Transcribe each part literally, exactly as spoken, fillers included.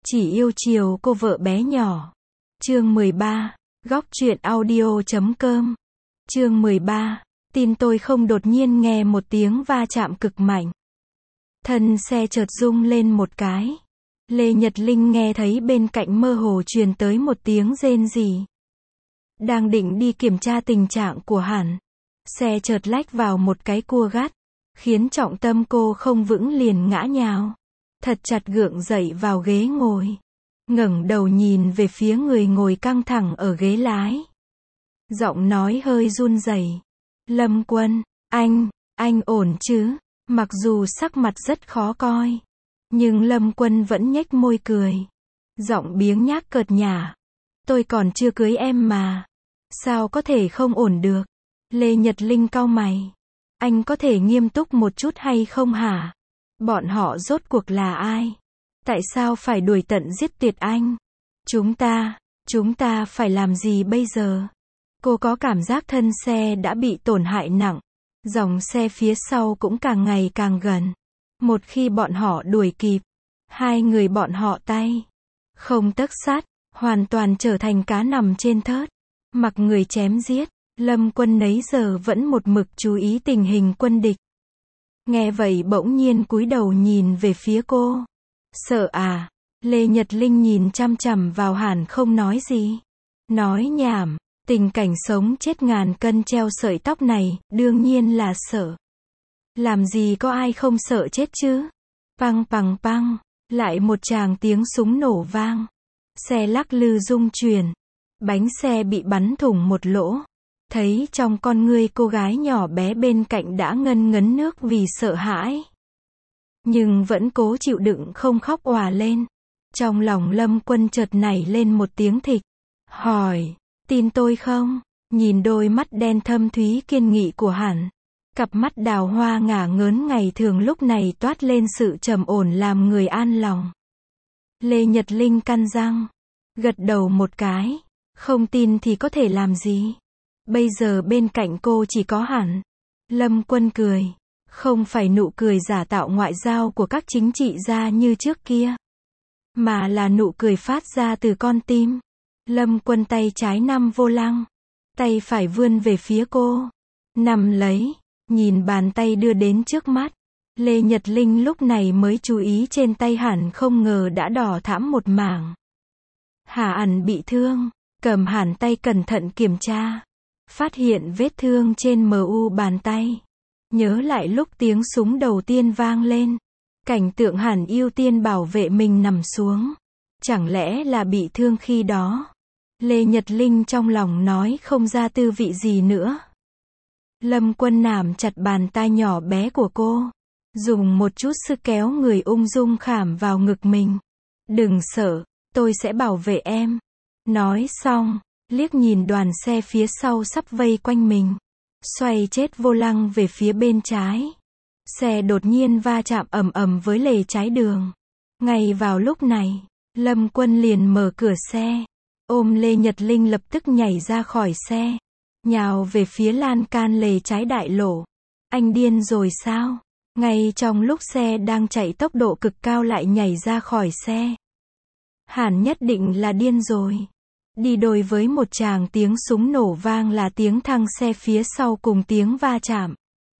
Chỉ yêu chiều cô vợ bé nhỏ. Chương mười ba, góc truyện audio chấm com. Chương mười ba, tin tôi không. Đột nhiên nghe một tiếng va chạm cực mạnh. Thân xe chợt rung lên một cái. Lê Nhật Linh nghe thấy bên cạnh mơ hồ truyền tới một tiếng rên rỉ. Đang định đi kiểm tra tình trạng của hắn, xe chợt lách vào một cái cua gắt, khiến trọng tâm cô không vững liền ngã nhào. Thật chặt gượng dậy vào ghế ngồi. Ngẩng đầu nhìn về phía người ngồi căng thẳng ở ghế lái. Giọng nói hơi run rẩy. Lâm Quân, anh, anh ổn chứ? Mặc dù sắc mặt rất khó coi, nhưng Lâm Quân vẫn nhếch môi cười. Giọng biếng nhác cợt nhả. Tôi còn chưa cưới em mà. Sao có thể không ổn được? Lê Nhật Linh cau mày. Anh có thể nghiêm túc một chút hay không hả? Bọn họ rốt cuộc là ai? Tại sao phải đuổi tận giết tuyệt anh? Chúng ta, chúng ta phải làm gì bây giờ? Cô có cảm giác thân xe đã bị tổn hại nặng. Dòng xe phía sau cũng càng ngày càng gần. Một khi bọn họ đuổi kịp, hai người bọn họ tay không tấc sắt, hoàn toàn trở thành cá nằm trên thớt, mặc người chém giết. Lâm Quân nấy giờ vẫn một mực chú ý tình hình quân địch. Nghe vậy bỗng nhiên cúi đầu nhìn về phía cô. Sợ à? Lê Nhật Linh nhìn chăm chằm vào hắn không nói gì. Nói nhảm, tình cảnh sống chết ngàn cân treo sợi tóc này, đương nhiên là sợ. Làm gì có ai không sợ chết chứ? Păng păng păng, lại một tràng tiếng súng nổ vang. Xe lắc lư rung chuyển. Bánh xe bị bắn thủng một lỗ. Thấy trong con ngươi cô gái nhỏ bé bên cạnh đã ngân ngấn nước vì sợ hãi. Nhưng vẫn cố chịu đựng không khóc òa lên. Trong lòng Lâm Quân chợt nảy lên một tiếng thịch. Hỏi, tin tôi không? Nhìn đôi mắt đen thâm thúy kiên nghị của hắn. Cặp mắt đào hoa ngả ngớn ngày thường lúc này toát lên sự trầm ổn làm người an lòng. Lê Nhật Linh căn răng. Gật đầu một cái. Không tin thì có thể làm gì? Bây giờ bên cạnh cô chỉ có hắn. Lâm Quân cười. Không phải nụ cười giả tạo ngoại giao của các chính trị gia như trước kia, mà là nụ cười phát ra từ con tim. Lâm Quân tay trái nắm vô lăng, tay phải vươn về phía cô. Nắm lấy, nhìn bàn tay đưa đến trước mắt. Lê Nhật Linh lúc này mới chú ý trên tay hắn không ngờ đã đỏ thẫm một mảng. Hà ẩn bị thương, cầm hắn tay cẩn thận kiểm tra. Phát hiện vết thương trên mu bàn tay. Nhớ lại lúc tiếng súng đầu tiên vang lên. Cảnh tượng hắn ưu tiên bảo vệ mình nằm xuống. Chẳng lẽ là bị thương khi đó? Lê Nhật Linh trong lòng nói không ra tư vị gì nữa. Lâm Quân nắm chặt bàn tay nhỏ bé của cô. Dùng một chút sức kéo người ung dung khảm vào ngực mình. Đừng sợ, tôi sẽ bảo vệ em. Nói xong, liếc nhìn đoàn xe phía sau sắp vây quanh mình. Xoay chết vô lăng về phía bên trái. Xe đột nhiên va chạm ầm ầm với lề trái đường. Ngay vào lúc này, Lâm Quân liền mở cửa xe. Ôm Lê Nhật Linh lập tức nhảy ra khỏi xe. Nhào về phía lan can lề trái đại lộ. Anh điên rồi sao? Ngay trong lúc xe đang chạy tốc độ cực cao lại nhảy ra khỏi xe. Hẳn nhất định là điên rồi. Đi đôi với một tràng tiếng súng nổ vang là tiếng thăng xe phía sau cùng tiếng va chạm.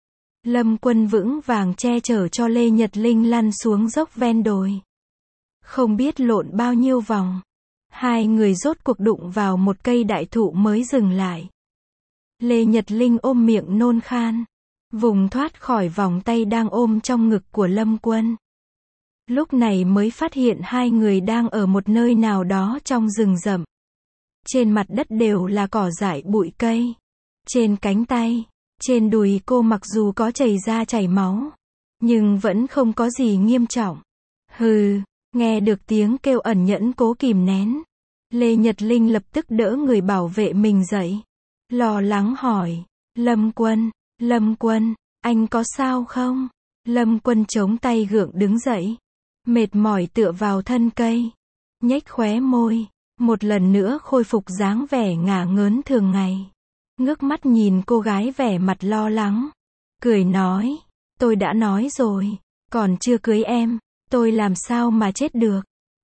Lâm Quân vững vàng che chở cho Lê Nhật Linh lăn xuống dốc ven đồi. Không biết lộn bao nhiêu vòng. Hai người rốt cuộc đụng vào một cây đại thụ mới dừng lại. Lê Nhật Linh ôm miệng nôn khan. Vùng thoát khỏi vòng tay đang ôm trong ngực của Lâm Quân. Lúc này mới phát hiện hai người đang ở một nơi nào đó trong rừng rậm. Trên mặt đất đều là cỏ dại bụi cây. Trên cánh tay, trên đùi cô mặc dù có chảy ra chảy máu, nhưng vẫn không có gì nghiêm trọng. Hừ, nghe được tiếng kêu ẩn nhẫn cố kìm nén. Lê Nhật Linh lập tức đỡ người bảo vệ mình dậy. Lo lắng hỏi, Lâm Quân, Lâm Quân, anh có sao không? Lâm Quân chống tay gượng đứng dậy. Mệt mỏi tựa vào thân cây. Nhếch khóe môi. Một lần nữa khôi phục dáng vẻ ngả ngớn thường ngày. Ngước mắt nhìn cô gái vẻ mặt lo lắng. Cười nói, tôi đã nói rồi, còn chưa cưới em, tôi làm sao mà chết được.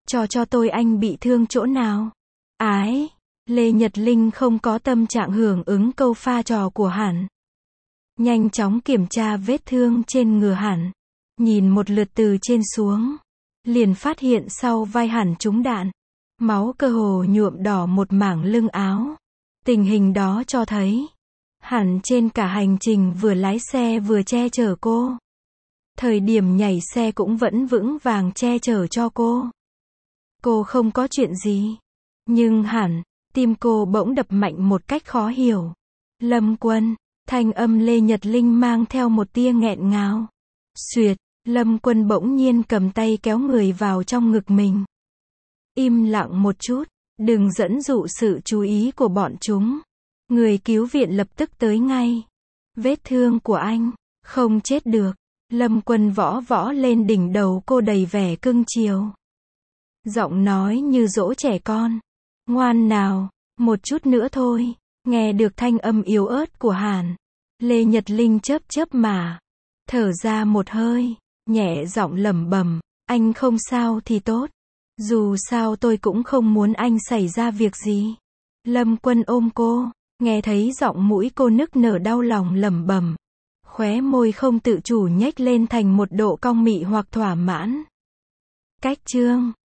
Cho cho tôi anh bị thương chỗ nào? Ái, Lê Nhật Linh không có tâm trạng hưởng ứng câu pha trò của hắn. Nhanh chóng kiểm tra vết thương trên người hắn. Nhìn một lượt từ trên xuống. Liền phát hiện sau vai hắn trúng đạn. Máu cơ hồ nhuộm đỏ một mảng lưng áo. Tình hình đó cho thấy, hắn trên cả hành trình vừa lái xe vừa che chở cô. Thời điểm nhảy xe cũng vẫn vững vàng che chở cho cô. Cô không có chuyện gì. Nhưng hẳn, tim cô bỗng đập mạnh một cách khó hiểu. Lâm Quân, thanh âm Lê Nhật Linh mang theo một tia nghẹn ngào. Xuyệt, Lâm Quân bỗng nhiên cầm tay kéo người vào trong ngực mình. Im lặng một chút, đừng dẫn dụ sự chú ý của bọn chúng. Người cứu viện lập tức tới ngay. Vết thương của anh, không chết được. Lâm Quân võ võ lên đỉnh đầu cô đầy vẻ cưng chiều. Giọng nói như dỗ trẻ con. Ngoan nào, một chút nữa thôi. Nghe được thanh âm yếu ớt của Hàn. Lê Nhật Linh chớp chớp mà. Thở ra một hơi, nhẹ giọng lẩm bẩm, anh không sao thì tốt. Dù sao tôi cũng không muốn anh xảy ra việc gì. Lâm Quân ôm cô, nghe thấy giọng mũi cô nức nở đau lòng lẩm bẩm. Khóe môi không tự chủ nhếch lên thành một độ cong mị hoặc thỏa mãn. Cách chương